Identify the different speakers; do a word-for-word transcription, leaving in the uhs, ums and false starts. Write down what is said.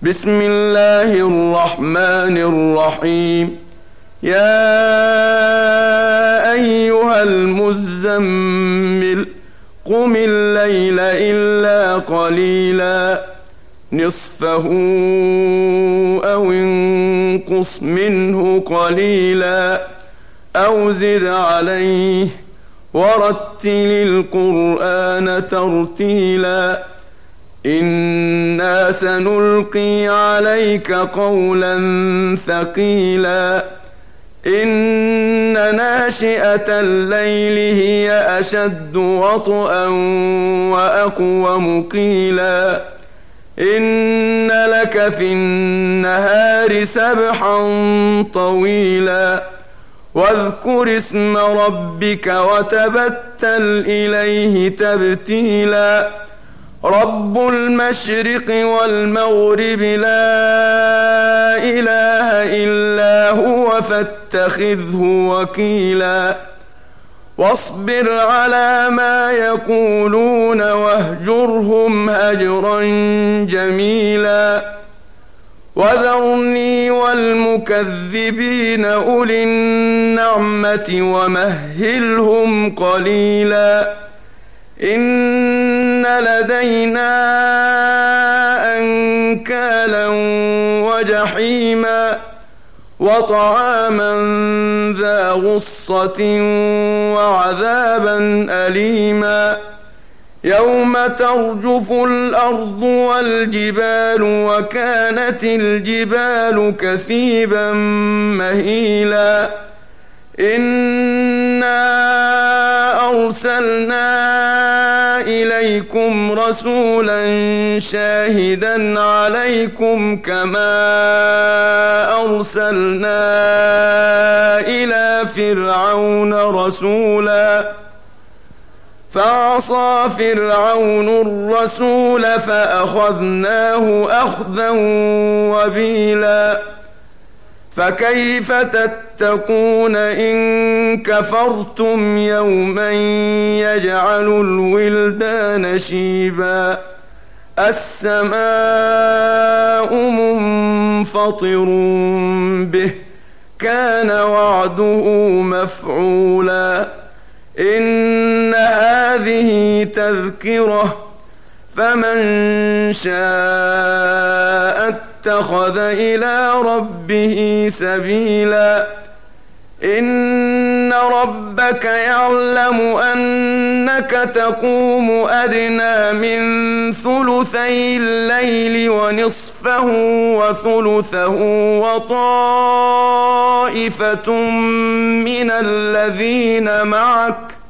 Speaker 1: بسم الله الرحمن الرحيم. يا أيها المزمل قم الليل إلا قليلا نصفه أو انقص منه قليلا أو زد عليه ورتل القرآن ترتيلا إنا سنلقي عليك قولا ثقيلا إن ناشئة الليل هي أشد وطئا وأقوم قيلا إن لك في النهار سبحا طويلا واذكر اسم ربك وتبتل إليه تبتيلا رب المشرق والمغرب لا إله إلا هو فاتخذه وكيلا واصبر على ما يقولون واهجرهم هجرا جميلا وذرني والمكذبين أولي النعمة ومهلهم قليلا إن لدينا أنكالا وجحيما وطعاما ذا غصة وعذابا أليما يوم ترجف الأرض والجبال وكانت الجبال كثيبا مهيلا إنا أرسلنا إليكم رسولا شاهدا عليكم كما أرسلنا إلى فرعون رسولا فعصى فرعون الرسول فأخذناه أخذا وبيلا فكيف تتقون إن كفرتم يوما يجعل الولدان شيبا السماء منفطر به كان وعده مفعولا إن هذه تذكرة فمن شاء اتخذ إلى ربه سبيلا إن ربك يعلم أنك تقوم أدنى من ثلثي الليل ونصفه وثلثه وطائفة من الذين معك